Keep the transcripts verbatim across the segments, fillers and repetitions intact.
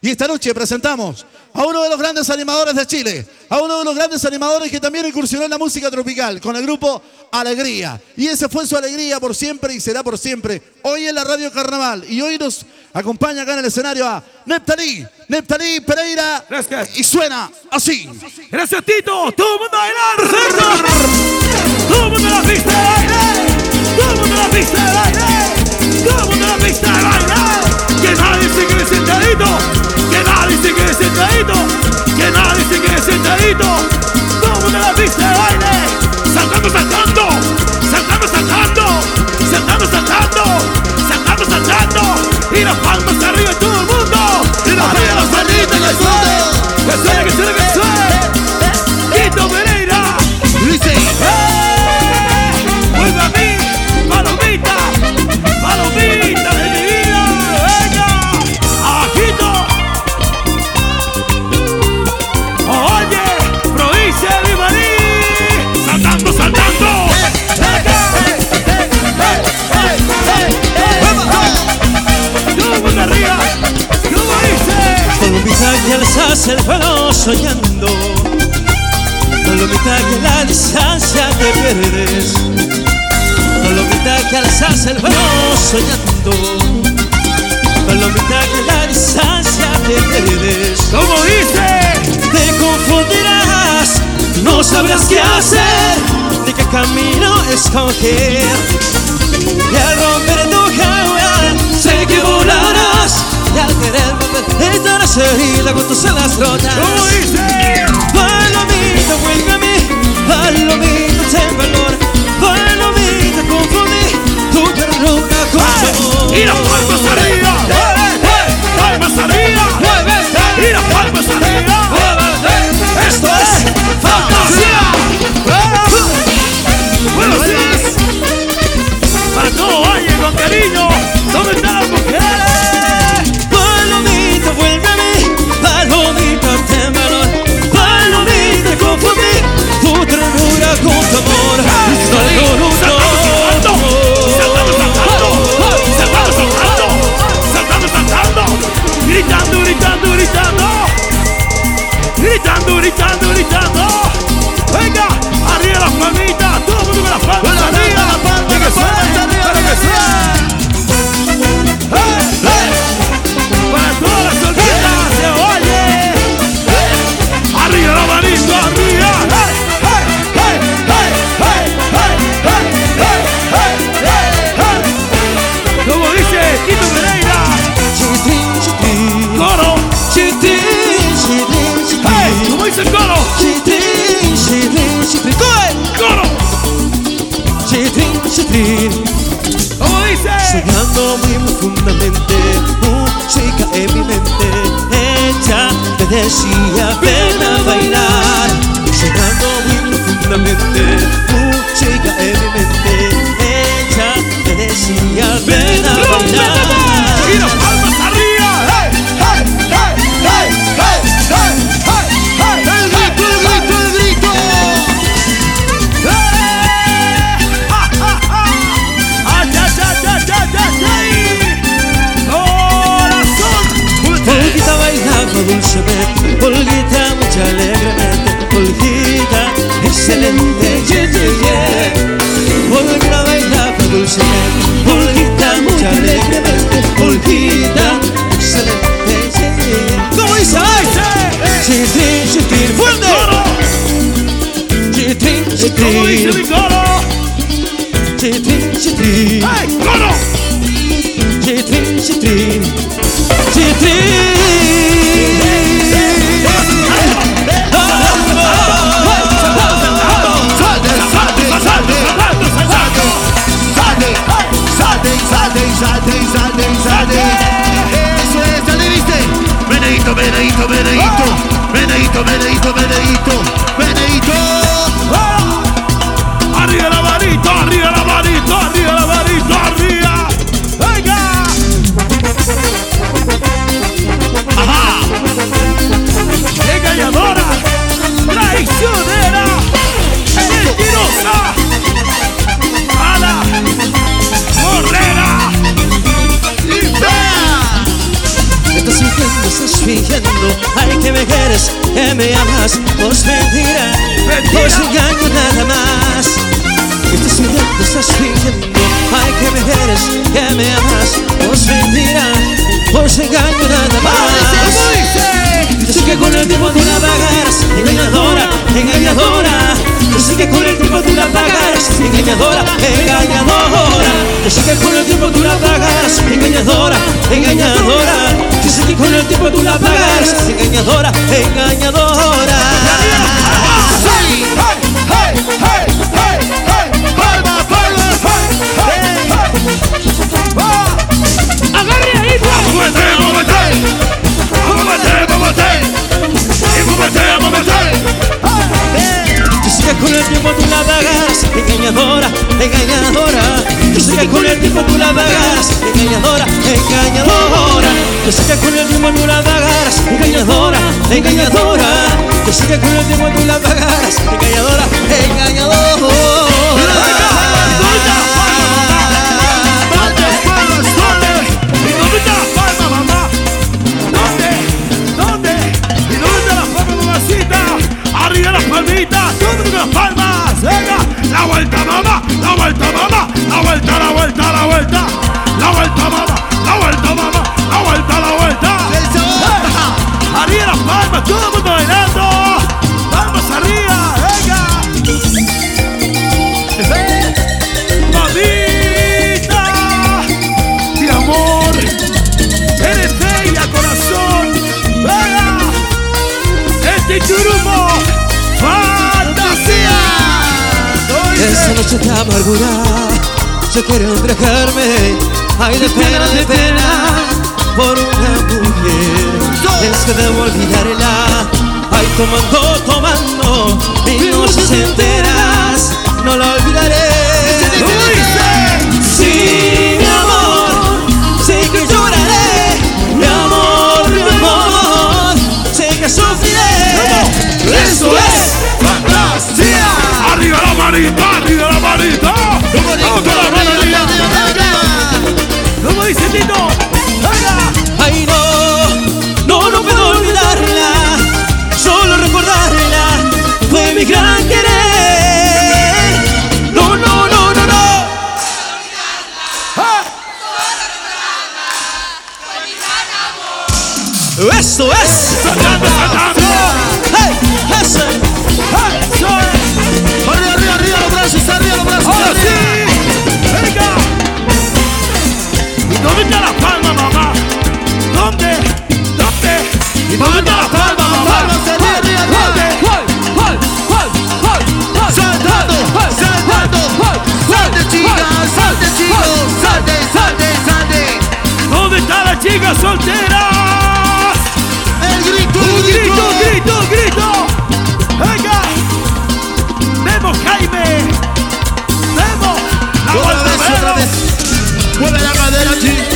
Y esta noche presentamos a uno de los grandes animadores de Chile, a uno de los grandes animadores que también incursionó en la música tropical, con el grupo Alegría. Y ese fue su alegría por siempre y será por siempre. Hoy en la Radio Carnaval. Y hoy nos acompaña acá en el escenario a Neptalí, Neptalí Pereira. Gracias. Y suena así. Gracias, Tito. Todo el mundo a bailar. Todo el mundo en la pista de baile. Todo el mundo en la pista de baile. Todo el mundo en la pista de baile. Que nadie se quede sentadito. Que nadie se quede sentadito. Que nadie se quede sentadito. Todo el mundo en la pista de baile. Saltando, saltando. Saltando, saltando. Saltando, saltando. Saltando, saltando. Y las palmas arriba todo el mundo. Y las palmas arriba todo el mundo. Que suene, que suene, que suene. Tito Pereira. Dice. ¡Eh! Vuelve a mí. Palomita. Palomita de mi vida. Venga. Abajito. Oye, provincia de Marí. Saltando, saltando. Todo el mundo arriba. ¿Cómo dice? Palomita que alzas el vuelo soñando. Palomita que en la distancia te pierdes. Palomita que alzas el vuelo soñando. Palomita que en la distancia te pierdes. ¿Cómo dice? Te confundirás, no sabrás qué hacer, ni qué camino escoger. Y al romper tu jaula, sé que volarás. Y al querer volver, estarás herida con tus alas rotas. ¿Cómo dice? Palomita, vuelve a mí. Palomita, ten valor. Palomita, confundí tu ternura con tu amor. Y las palmas arriba. Palmas arriba. Y las palmas arriba. Esto es fantasía. Buenos días. Para todo valle con cariño. ¿Dónde están las mujeres? Palomita, vuelve a mí. Palomita, ten valor. Palomita, confundí tu ternura con tu amor. Saltando, saltando. Saltando, saltando. Saltando, saltando. Gritando, gritando, gritando. Gritando, gritando, gritando. Venga, arriba las palmitas. Todo el mundo con las palmas arriba. La palma que suena, arriba, Para que suene. ¡Eh, eh! Para todas las solteras se oye. Arriba la manito, arriba. ¡Eh, eh, eh, eh, eh, eh, eh, eh, eh! Como dice Tito Pereira. Chitrin, chitrin. Coro. Chitrin, chitrin, chitrin. ¡Hey! ¿Cómo dice el coro? Chitrin, chitrin, chitrin. ¡Coro! Chitrin, chitrin. ¿Cómo dice? Soñando muy profundamente, música en mi mente. Ella me decía ven a bailar. Soñando muy profundamente, música en mi mente. Ella me decía ven a bailar. ¡Y las palmas arriba! ¡Hey! ¡Hey! ¡Hey! ¡Hey! ¡Hey! ¡Hey! ¡Hey! ¡Hey! El grito, el grito, el grito. ¡Eh! ¡Ja, ja, ja! ¡Ay, ay, ay, ay, ay, ay, ay! ¡Corazón! Olguita bailando dulcemente, Olguita mucho alegremente, Olguita excelente, yeah, yeah, yeah. Olguita bailando dulcemente, Olguita mucho alegremente, Olguita excelente, yeah, yeah, yeah. ¿Cómo dice? Chitrin, chitrin, fuerte. Chitrin, ¿Cómo dice mi chitrin, coro? chitrin, chitrin, ¡Hey! ¡Coro! chitrin, chitrin, chitrin. Eso es, ya le viste. Meneíto, meneíto, meneíto. Meneíto, meneíto, meneíto. Meneíto. Arriba la manito, arriba la manito, arriba la manito, arriba. Venga. Ajá. Engañadora, traicionera, mentirosa, mala, morrera y fea. Estás sintiendo ese fingiendo. Ay, que me quieres, que me amas. Pues mentira, pues engaño nada más. Estás fingiendo, estás fingiendo. Ay, que me quieres, que me amas. Pues mentira, pues engaño nada más. Yo sé que con el tiempo tú la pagarás, engañadora, engañadora. Yo sé que con el tiempo tú la pagarás, engañadora, engañadora. Yo sé que con el tiempo tú la pagarás, engañadora, engañadora. Yo sé que con el tiempo tú la pagarás, engañadora, engañadora. Hey, hey, hey, hey, hey, palma, palma, hey, hey. Agarre ahí, muévete, muévete, muévete, muévete, muévete, muévete. Yo sé que con el tiempo tú la pagarás, engañadora, engañadora. Yo sé que con el tiempo tú la pagarás, engañadora, engañadora. Yo sé que con el tiempo tú la pagarás, engañadora, engañadora. Yo sé que con el tiempo tú la pagarás, engañadora, engañadora. Arriba las palmitas, todas las palmas, venga, la vuelta mamá, la vuelta mamá, la vuelta, la vuelta, la vuelta, la vuelta mamá, la vuelta mamá, la vuelta, la vuelta. Arriba las palmas, todo el mundo bailando, palmas arriba, venga. Mamita, mi amor, eres bella corazón, venga, este churumo. ¡Fantasía! Esa noche de amargura yo quiero entregarme. Ay, de pena, de pena por una mujer. Es que debo olvidarla. Ay, tomando, tomando mil noches enteras. No la olvidaré. Sí, mi amor, sé que lloraré. Mi amor, mi amor, sé que sufriré. Eso es fantasía. Arriba la manita, arriba la manita. Vamos con la mano arriba. ¿Cómo dice Tito? Venga. Ay, no, no, no puedo olvidarla. Solo recordarla fue mi gran querer. No, no, no, no, no. ¡Ah! Eso es. ¡Saltando, saltando! Hey, eso. ¡Hey, eso es! Arriba, arriba, arriba los brazos, arriba los brazos. ¡Ahora arriba. sí! ¡Venga! ¿Y dónde está la palma, mamá? ¿Dónde? ¿Dónde? ¿Y dónde está la palma, mamá? Palmas arriba, arriba, arriba. ¿Cuál? ¿Cuál? ¿Cuál? ¿Cuál? ¿Cuál? Saltando, saltando. Salte, chicas, salte, chicos. Salte, salte, salte. ¿Dónde está la chica soltera? El grito, ¡Un el grito, grito, grito! ¡Venga! ¡Vemos, Jaime! ¡Vemos! ¡La Otra vuelta, vez, otra vemos! vez. Mueve la cadera, chicos.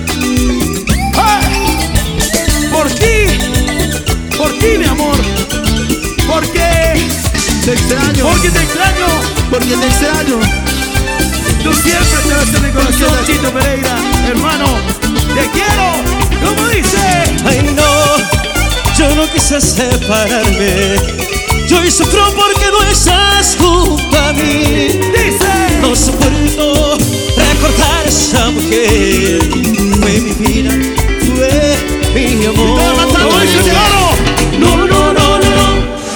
¡Hey! ¡Por ti! ¡Por ti, mi amor! ¿Por qué? Te extraño. Porque te extraño. Porque te extraño. Tú siempre estarás en mi corazón, Chito Pereira. Hermano, te quiero. ¿Cómo dice? Ay, no, yo no quise separarme. Yo hoy sufro porque no estás junto a mí. Dice. No soporto recordar a esa mujer. Fue mi vida, fue mi amor. ¿Cómo dice, claro? No, no, no, no, no.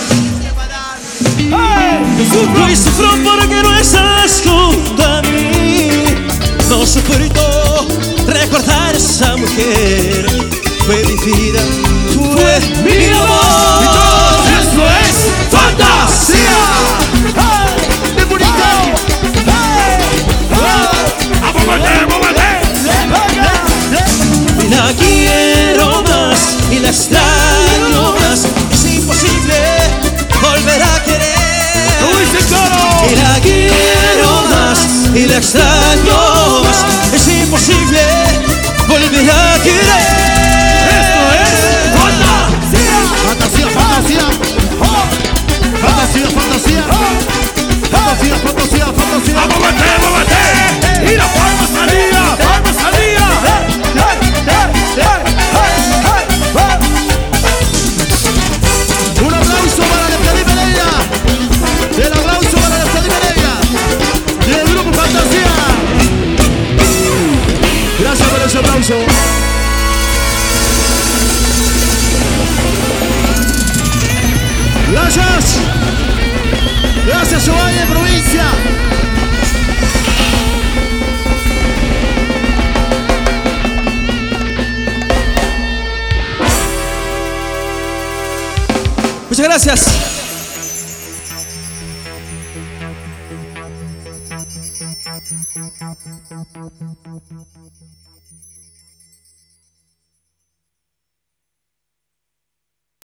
¡Hey! ¡Sufro! Hoy sufro porque no estás junto a mí. No soporto recordar a esa mujer. Fue mi vida, fue mi amor. Y todo eso es fantasía. ¡Hey! ¡Qué bonito! ¡Hey! ¡Hey! ¡A moverte, moverte! Y la quiero más y la extraño más. Es imposible volver a querer. ¡Lo dice claro! Y la quiero más y la extraño más. Es imposible volver a querer. ¡Esto es fantasía! Fantasía, fantasía. ¡Oh! Fantasía, fantasía. Gracias por ese aplauso. Gracias. Gracias, Ovalle, provincia. Muchas gracias.